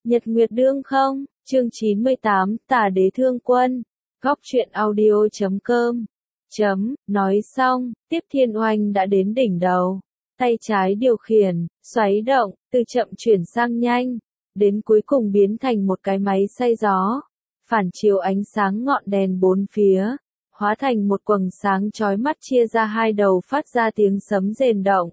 Nhật Nguyệt Đương không, chương 98, Tả Đế Thương Quân, Góc truyện audio.com. Nói xong, Tiếp Thiên Oanh đã đến đỉnh đầu. Tay trái điều khiển, xoáy động, từ chậm chuyển sang nhanh, đến cuối cùng biến thành một cái máy xay gió, phản chiếu ánh sáng ngọn đèn bốn phía, hóa thành một quầng sáng chói mắt chia ra hai đầu phát ra tiếng sấm rền động.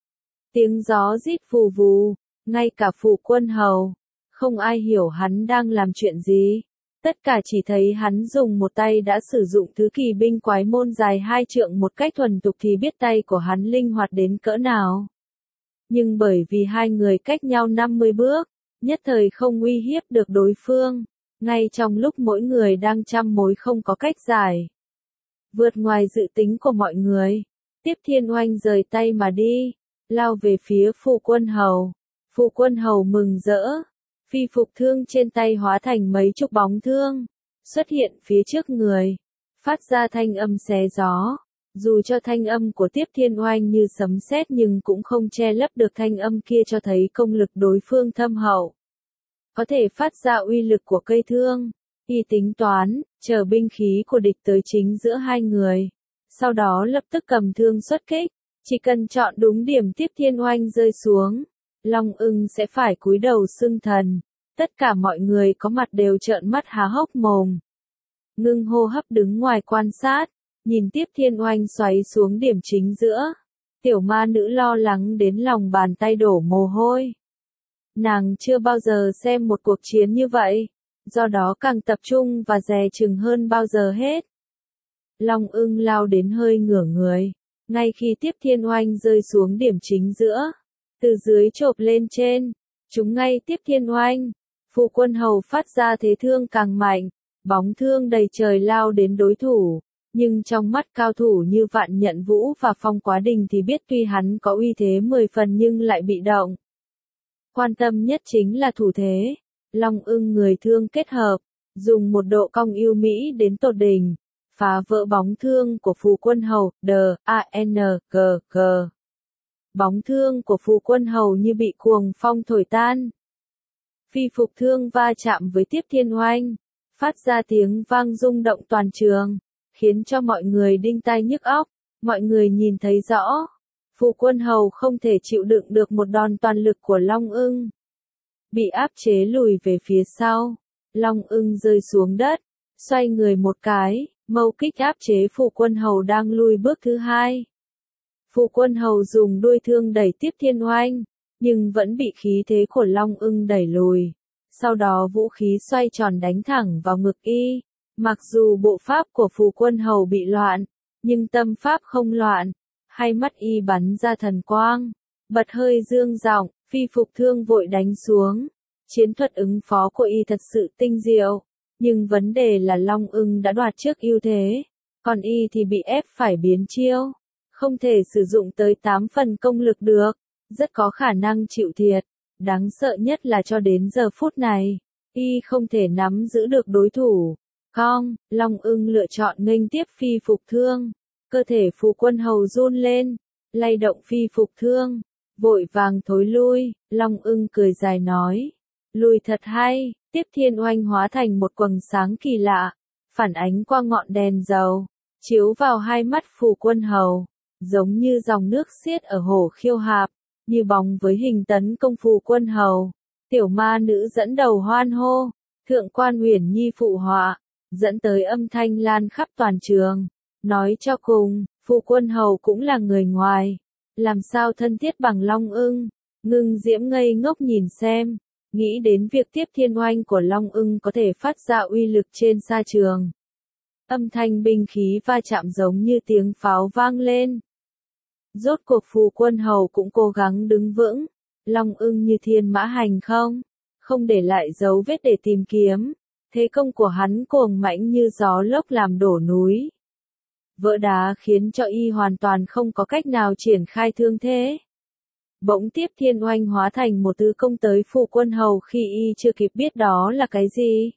Tiếng gió rít vù vù, ngay cả Phụ Quân Hầu, không ai hiểu hắn đang làm chuyện gì. Tất cả chỉ thấy hắn dùng một tay đã sử dụng thứ kỳ binh quái môn dài 2 trượng một cách thuần tục thì biết tay của hắn linh hoạt đến cỡ nào. Nhưng bởi vì hai người cách nhau 50 bước, nhất thời không uy hiếp được đối phương, ngay trong lúc mỗi người đang trăm mối không có cách giải. Vượt ngoài dự tính của mọi người, Tiếp Thiên Oanh rời tay mà đi, lao về phía Phụ Quân Hầu. Phụ Quân Hầu mừng rỡ. Phi phục thương trên tay hóa thành mấy chục bóng thương, xuất hiện phía trước người, phát ra thanh âm xé gió. Dù cho thanh âm của Tiếp Thiên Oanh như sấm sét nhưng cũng không che lấp được thanh âm kia cho thấy công lực đối phương thâm hậu. Có thể phát ra uy lực của cây thương, y tính toán, chờ binh khí của địch tới chính giữa hai người. Sau đó lập tức cầm thương xuất kích, chỉ cần chọn đúng điểm Tiếp Thiên Oanh rơi xuống. Long Ưng sẽ phải cúi đầu xưng thần. Tất cả mọi người có mặt đều trợn mắt há hốc mồm. Ngưng hô hấp đứng ngoài quan sát, nhìn Tiếp Thiên Oanh xoáy xuống điểm chính giữa. Tiểu ma nữ lo lắng đến lòng bàn tay đổ mồ hôi. Nàng chưa bao giờ xem một cuộc chiến như vậy, do đó càng tập trung và dè chừng hơn bao giờ hết. Long Ưng lao đến hơi ngửa người, ngay khi Tiếp Thiên Oanh rơi xuống điểm chính giữa. Từ dưới chộp lên trên, trúng ngay Tiếp Thiên Oanh. Phụ Quân Hầu phát ra thế thương càng mạnh, bóng thương đầy trời lao đến đối thủ, nhưng trong mắt cao thủ như Vạn Nhận Vũ và Phong Quá Đình thì biết tuy hắn có uy thế 10 phần nhưng lại bị động. Quan tâm nhất chính là thủ thế. Long Ưng người thương kết hợp, dùng một độ cong yêu mỹ đến tột đỉnh, phá vỡ bóng thương của Phụ Quân Hầu, D-A-N-G-G. Bóng thương của Phụ Quân Hầu như bị cuồng phong thổi tan. Phi phục thương va chạm với Tiếp Thiên Oanh, phát ra tiếng vang rung động toàn trường, khiến cho mọi người đinh tai nhức óc. Mọi người nhìn thấy rõ, Phụ Quân Hầu không thể chịu đựng được một đòn toàn lực của Long Ưng. Bị áp chế lùi về phía sau, Long Ưng rơi xuống đất, xoay người một cái, mâu kích áp chế Phụ Quân Hầu đang lùi bước thứ hai. Phụ Quân Hầu dùng đuôi thương đẩy Tiếp Thiên Oanh, nhưng vẫn bị khí thế của Long Ưng đẩy lùi. Sau đó vũ khí xoay tròn đánh thẳng vào ngực y. Mặc dù bộ pháp của Phụ Quân Hầu bị loạn, nhưng tâm pháp không loạn. Hai mắt y bắn ra thần quang, bật hơi dương giọng, phi phục thương vội đánh xuống. Chiến thuật ứng phó của y thật sự tinh diệu, nhưng vấn đề là Long Ưng đã đoạt trước ưu thế, còn y thì bị ép phải biến chiêu. Không thể sử dụng tới 8 phần công lực được, rất có khả năng chịu thiệt. Đáng sợ nhất là cho đến giờ phút này, y không thể nắm giữ được đối thủ. Long Ưng lựa chọn nghênh tiếp phi phục thương. Cơ thể Phụ Quân Hầu run lên, lay động phi phục thương, vội vàng thối lui. Long Ưng cười dài nói, lùi thật hay. Tiếp Thiên Oanh hóa thành một quầng sáng kỳ lạ, phản ánh qua ngọn đèn dầu, chiếu vào hai mắt Phụ Quân Hầu. Giống như dòng nước xiết ở hồ Khiêu Hạp, như bóng với hình tấn công Phụ Quân Hầu. Tiểu ma nữ dẫn đầu hoan hô, Thượng quan Uyển Nhi phụ họa, dẫn tới âm thanh lan khắp toàn trường. Nói cho cùng, Phụ Quân Hầu cũng là người ngoài, làm sao thân thiết bằng Long Ưng. Ngưng Diễm ngây ngốc nhìn xem, nghĩ đến việc Tiếp Thiên Oanh của Long Ưng có thể phát ra uy lực trên sa trường. Âm thanh binh khí va chạm giống như tiếng pháo vang lên. Rốt cuộc Phụ Quân Hầu cũng cố gắng đứng vững, Long Ưng như thiên mã hành không để lại dấu vết để tìm kiếm. Thế công của hắn cuồng mãnh như gió lốc làm đổ núi vỡ đá, khiến cho y hoàn toàn không có cách nào triển khai thương thế. Bỗng Tiếp Thiên Oanh hóa thành một thứ công tới Phụ Quân Hầu khi y chưa kịp biết đó là cái gì.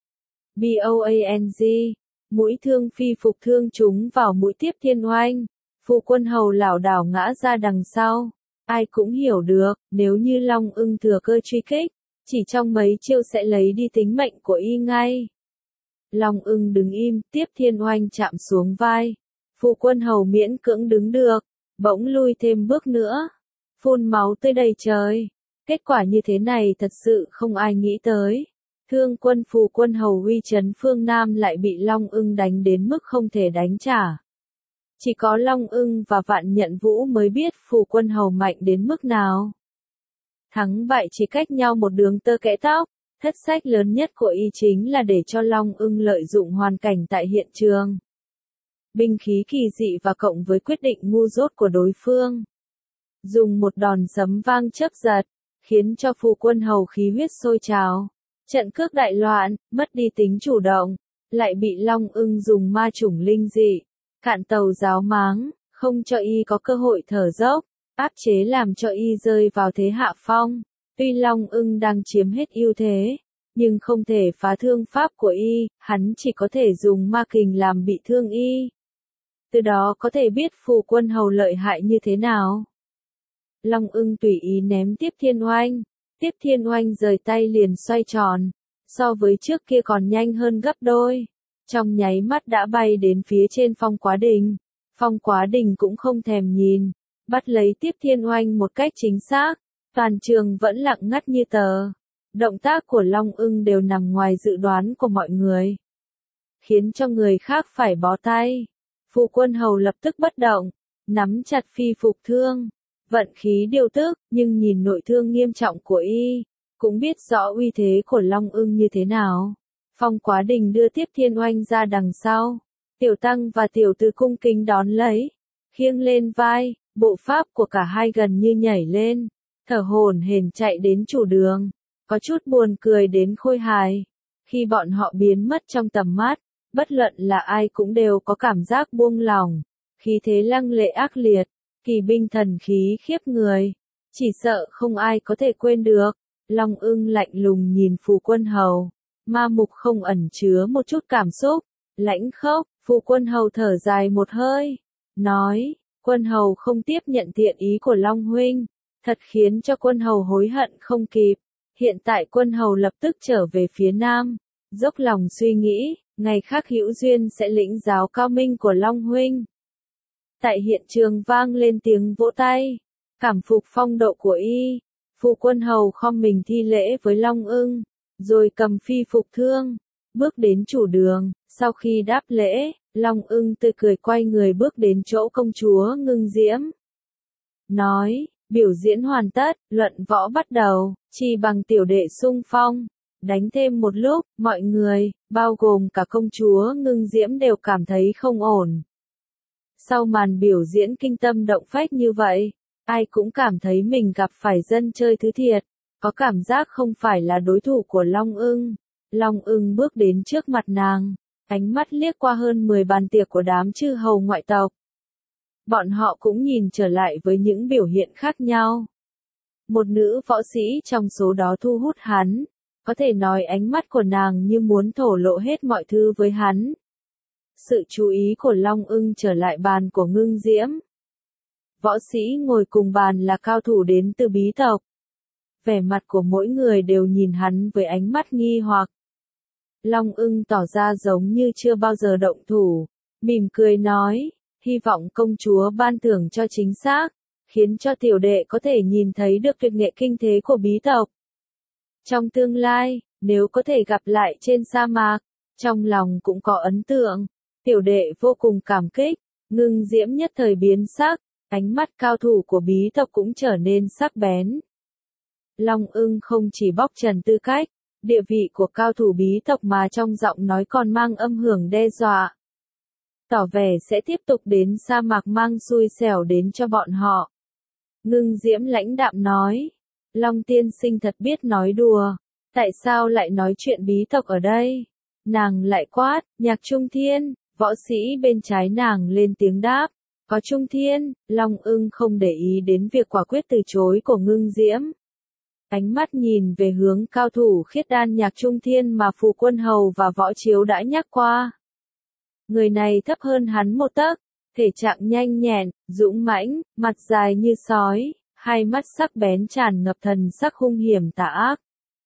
BOANG, mũi thương phi phục thương trúng vào mũi Tiếp Thiên Oanh. Phụ Quân Hầu lảo đảo ngã ra đằng sau. Ai cũng hiểu được, nếu như Long Ưng thừa cơ truy kích, chỉ trong mấy chiêu sẽ lấy đi tính mệnh của y ngay. Long Ưng đứng im, Tiếp Thiên Oanh chạm xuống vai. Phụ Quân Hầu miễn cưỡng đứng được, bỗng lui thêm bước nữa. Phun máu tươi đầy trời. Kết quả như thế này thật sự không ai nghĩ tới. Thương quân Phụ Quân Hầu uy chấn phương Nam lại bị Long Ưng đánh đến mức không thể đánh trả. Chỉ có Long Ưng và Vạn Nhận Vũ mới biết Phụ Quân Hầu mạnh đến mức nào. Thắng bại chỉ cách nhau một đường tơ kẽ tóc. Thất sách lớn nhất của y chính là để cho Long Ưng lợi dụng hoàn cảnh tại hiện trường. Binh khí kỳ dị và cộng với quyết định ngu dốt của đối phương. Dùng một đòn sấm vang chớp giật, khiến cho Phụ Quân Hầu khí huyết sôi trào. Trận cước đại loạn, mất đi tính chủ động, lại bị Long Ưng dùng ma chủng linh dị, cạn tàu giáo máng, không cho y có cơ hội thở dốc, áp chế làm cho y rơi vào thế hạ phong. Tuy Long Ưng đang chiếm hết ưu thế, nhưng không thể phá thương pháp của y, hắn chỉ có thể dùng ma kình làm bị thương y. Từ đó có thể biết Phụ Quân Hầu lợi hại như thế nào. Long Ưng tùy ý ném Tiếp Thiên Oanh. Tiếp Thiên Oanh rời tay liền xoay tròn, so với trước kia còn nhanh hơn gấp đôi. Trong nháy mắt đã bay đến phía trên Phong Quá Đình. Phong Quá Đình cũng không thèm nhìn, bắt lấy Tiếp Thiên Oanh một cách chính xác. Toàn trường vẫn lặng ngắt như tờ. Động tác của Long Ưng đều nằm ngoài dự đoán của mọi người, khiến cho người khác phải bó tay. Phụ Quân Hầu lập tức bất động, nắm chặt phi phục thương, vận khí điều tức, nhưng nhìn nội thương nghiêm trọng của y, cũng biết rõ uy thế của Long Ưng như thế nào. Phong Quá Đình đưa Tiếp Thiên Oanh ra đằng sau, Tiểu Tăng và Tiểu Từ cung kính đón lấy, khiêng lên vai, bộ pháp của cả hai gần như nhảy lên, thở hổn hển chạy đến chủ đường, có chút buồn cười đến khôi hài. Khi bọn họ biến mất trong tầm mắt, bất luận là ai cũng đều có cảm giác buông lỏng, khí thế lăng lệ ác liệt, kỳ binh thần khí khiếp người, chỉ sợ không ai có thể quên được. Long Ưng lạnh lùng nhìn Phụ Quân Hầu, ma mục không ẩn chứa một chút cảm xúc, lãnh khốc. Phụ Quân Hầu thở dài một hơi, nói, Quân Hầu không tiếp nhận thiện ý của Long huynh, thật khiến cho Quân Hầu hối hận không kịp. Hiện tại Quân Hầu lập tức trở về phía Nam, dốc lòng suy nghĩ, ngày khác hữu duyên sẽ lĩnh giáo cao minh của Long huynh. Tại hiện trường vang lên tiếng vỗ tay, cảm phục phong độ của y. Phụ Quân Hầu khom mình thi lễ với Long Ưng, rồi cầm phi phục thương, bước đến chủ đường. Sau khi đáp lễ, Long Ưng tươi cười quay người bước đến chỗ công chúa Ngưng Diễm. Nói, biểu diễn hoàn tất, luận võ bắt đầu, chỉ bằng tiểu đệ xung phong. Đánh thêm một lúc, mọi người, bao gồm cả công chúa Ngưng Diễm đều cảm thấy không ổn. Sau màn biểu diễn kinh tâm động phách như vậy, ai cũng cảm thấy mình gặp phải dân chơi thứ thiệt, có cảm giác không phải là đối thủ của Long Ưng. Long Ưng bước đến trước mặt nàng, ánh mắt liếc qua hơn 10 bàn tiệc của đám chư hầu ngoại tộc. Bọn họ cũng nhìn trở lại với những biểu hiện khác nhau. Một nữ võ sĩ trong số đó thu hút hắn, có thể nói ánh mắt của nàng như muốn thổ lộ hết mọi thứ với hắn. Sự chú ý của Long Ưng trở lại bàn của Ngưng Diễm. Võ sĩ ngồi cùng bàn là cao thủ đến từ bí tộc. Vẻ mặt của mỗi người đều nhìn hắn với ánh mắt nghi hoặc. Long Ưng tỏ ra giống như chưa bao giờ động thủ, mỉm cười nói, hy vọng công chúa ban thưởng cho chính xác, khiến cho tiểu đệ có thể nhìn thấy được tuyệt nghệ kinh thế của bí tộc. Trong tương lai, nếu có thể gặp lại trên sa mạc, trong lòng cũng có ấn tượng, tiểu đệ vô cùng cảm kích. Ngưng Diễm nhất thời biến sắc, ánh mắt cao thủ của bí tộc cũng trở nên sắc bén. Long Ưng không chỉ bóc trần tư cách, địa vị của cao thủ bí tộc mà trong giọng nói còn mang âm hưởng đe dọa. Tỏ vẻ sẽ tiếp tục đến sa mạc mang xui xẻo đến cho bọn họ. Ngưng Diễm lãnh đạm nói, Long tiên sinh thật biết nói đùa, tại sao lại nói chuyện bí tộc ở đây? Nàng lại quát, Nhạc Trung Thiên. Võ sĩ bên trái nàng lên tiếng đáp, có Trung Thiên. Long Ưng không để ý đến việc quả quyết từ chối của Ngưng Diễm. Ánh mắt nhìn về hướng cao thủ khiết đan Nhạc Trung Thiên mà Phụ Quân Hầu và Võ Chiếu đã nhắc qua. Người này thấp hơn hắn một tấc, thể trạng nhanh nhẹn, dũng mãnh, mặt dài như sói, hai mắt sắc bén tràn ngập thần sắc hung hiểm tà ác.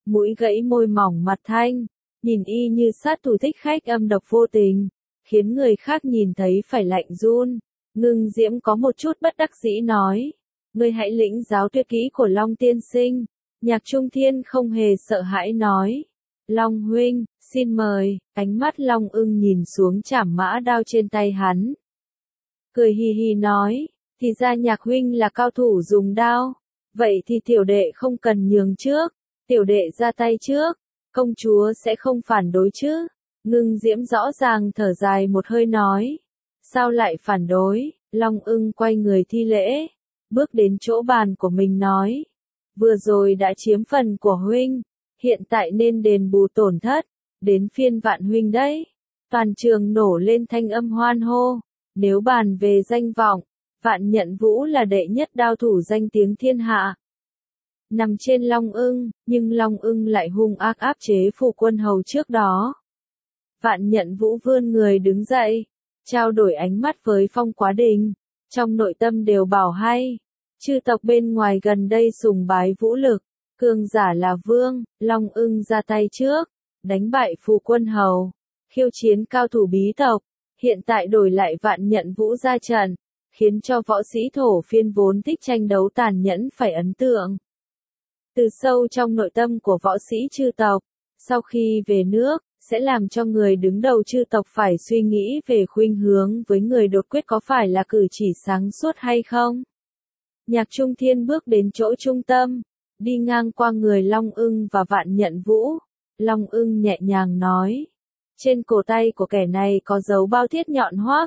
mũi gãy môi mỏng mặt thanh, nhìn y như sát thủ thích khách âm độc vô tình, khiến người khác nhìn thấy phải lạnh run. Ngưng Diễm có một chút bất đắc dĩ nói, ngươi hãy lĩnh giáo tuyệt kỹ của Long tiên sinh. Nhạc Trung Thiên không hề sợ hãi nói, Long huynh, xin mời. Ánh mắt Long Ưng nhìn xuống chảm mã đao trên tay hắn, cười hì hì nói, thì ra Nhạc huynh là cao thủ dùng đao, vậy thì tiểu đệ không cần nhường trước, tiểu đệ ra tay trước, công chúa sẽ không phản đối chứ? Ngưng Diễm rõ ràng thở dài một hơi nói, sao lại phản đối? Long Ưng quay người thi lễ, bước đến chỗ bàn của mình nói, vừa rồi đã chiếm phần của huynh, hiện tại nên đền bù tổn thất, đến phiên Vạn huynh đấy. Toàn trường nổ lên thanh âm hoan hô, nếu bàn về danh vọng, Vạn Nhận Vũ là đệ nhất đao thủ danh tiếng thiên hạ. Nằm trên Long Ưng, nhưng Long Ưng lại hung ác áp chế Phủ Quân Hầu trước đó. Vạn Nhận Vũ vươn người đứng dậy, trao đổi ánh mắt với Phong Quá Đình, trong nội tâm đều bảo hay, chư tộc bên ngoài gần đây sùng bái vũ lực, cường giả là vương. Long Ưng ra tay trước, đánh bại Phủ Quân Hầu, khiêu chiến cao thủ bí tộc, hiện tại đổi lại Vạn Nhận Vũ ra trận, khiến cho võ sĩ thổ phiên vốn thích tranh đấu tàn nhẫn phải ấn tượng. Từ sâu trong nội tâm của võ sĩ chư tộc, sau khi về nước, sẽ làm cho người đứng đầu chư tộc phải suy nghĩ về khuynh hướng với người đột quyết có phải là cử chỉ sáng suốt hay không. Nhạc Trung Thiên bước đến chỗ trung tâm, đi ngang qua người Long Ưng và Vạn Nhận Vũ. Long Ưng nhẹ nhàng nói, trên cổ tay của kẻ này có dấu bao thiết nhọn hoác.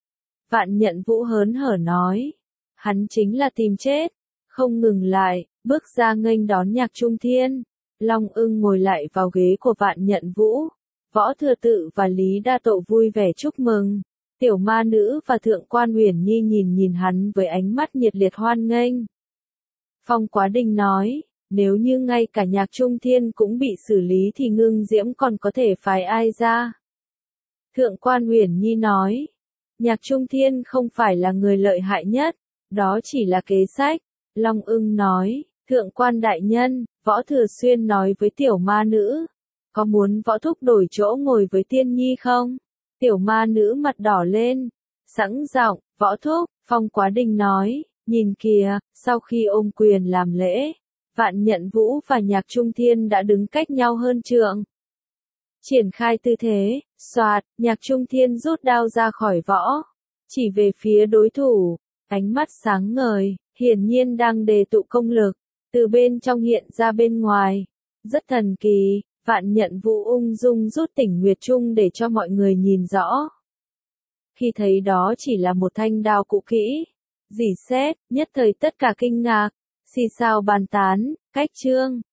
Vạn Nhận Vũ hớn hở nói, hắn chính là tìm chết, không ngừng lại, bước ra nghênh đón Nhạc Trung Thiên. Long Ưng ngồi lại vào ghế của Vạn Nhận Vũ, Võ Thừa Tự và Lý Đa Tộ vui vẻ chúc mừng. Tiểu Ma Nữ và Thượng Quan Uyển Nhi nhìn hắn với ánh mắt nhiệt liệt hoan nghênh. Phong Quá Đình nói, nếu như ngay cả Nhạc Trung Thiên cũng bị xử lý thì Ngưng Diễm còn có thể phái ai ra? Thượng Quan Uyển Nhi nói, Nhạc Trung Thiên không phải là người lợi hại nhất, đó chỉ là kế sách. Long Ưng nói, Thượng Quan đại nhân, Võ Thừa Xuyên nói với Tiểu Ma Nữ, có muốn Võ Thúc đổi chỗ ngồi với Tiên Nhi không? Tiểu Ma Nữ mặt đỏ lên, sẵn giọng, Võ Thúc. Phong Quá Đình nói, nhìn kìa, sau khi ôm quyền làm lễ, Vạn Nhận Vũ và Nhạc Trung Thiên đã đứng cách nhau hơn trượng. Triển khai tư thế, xoạt, Nhạc Trung Thiên rút đao ra khỏi võ, chỉ về phía đối thủ, ánh mắt sáng ngời, hiển nhiên đang đề tụ công lực, từ bên trong hiện ra bên ngoài, rất thần kỳ. Vạn Nhận Vũ ung dung rút Tỉnh Nguyệt Trung để cho mọi người nhìn rõ. Khi thấy đó chỉ là một thanh đao cũ kỹ, rỉ sét, nhất thời tất cả kinh ngạc, xì xào bàn tán, cách chương.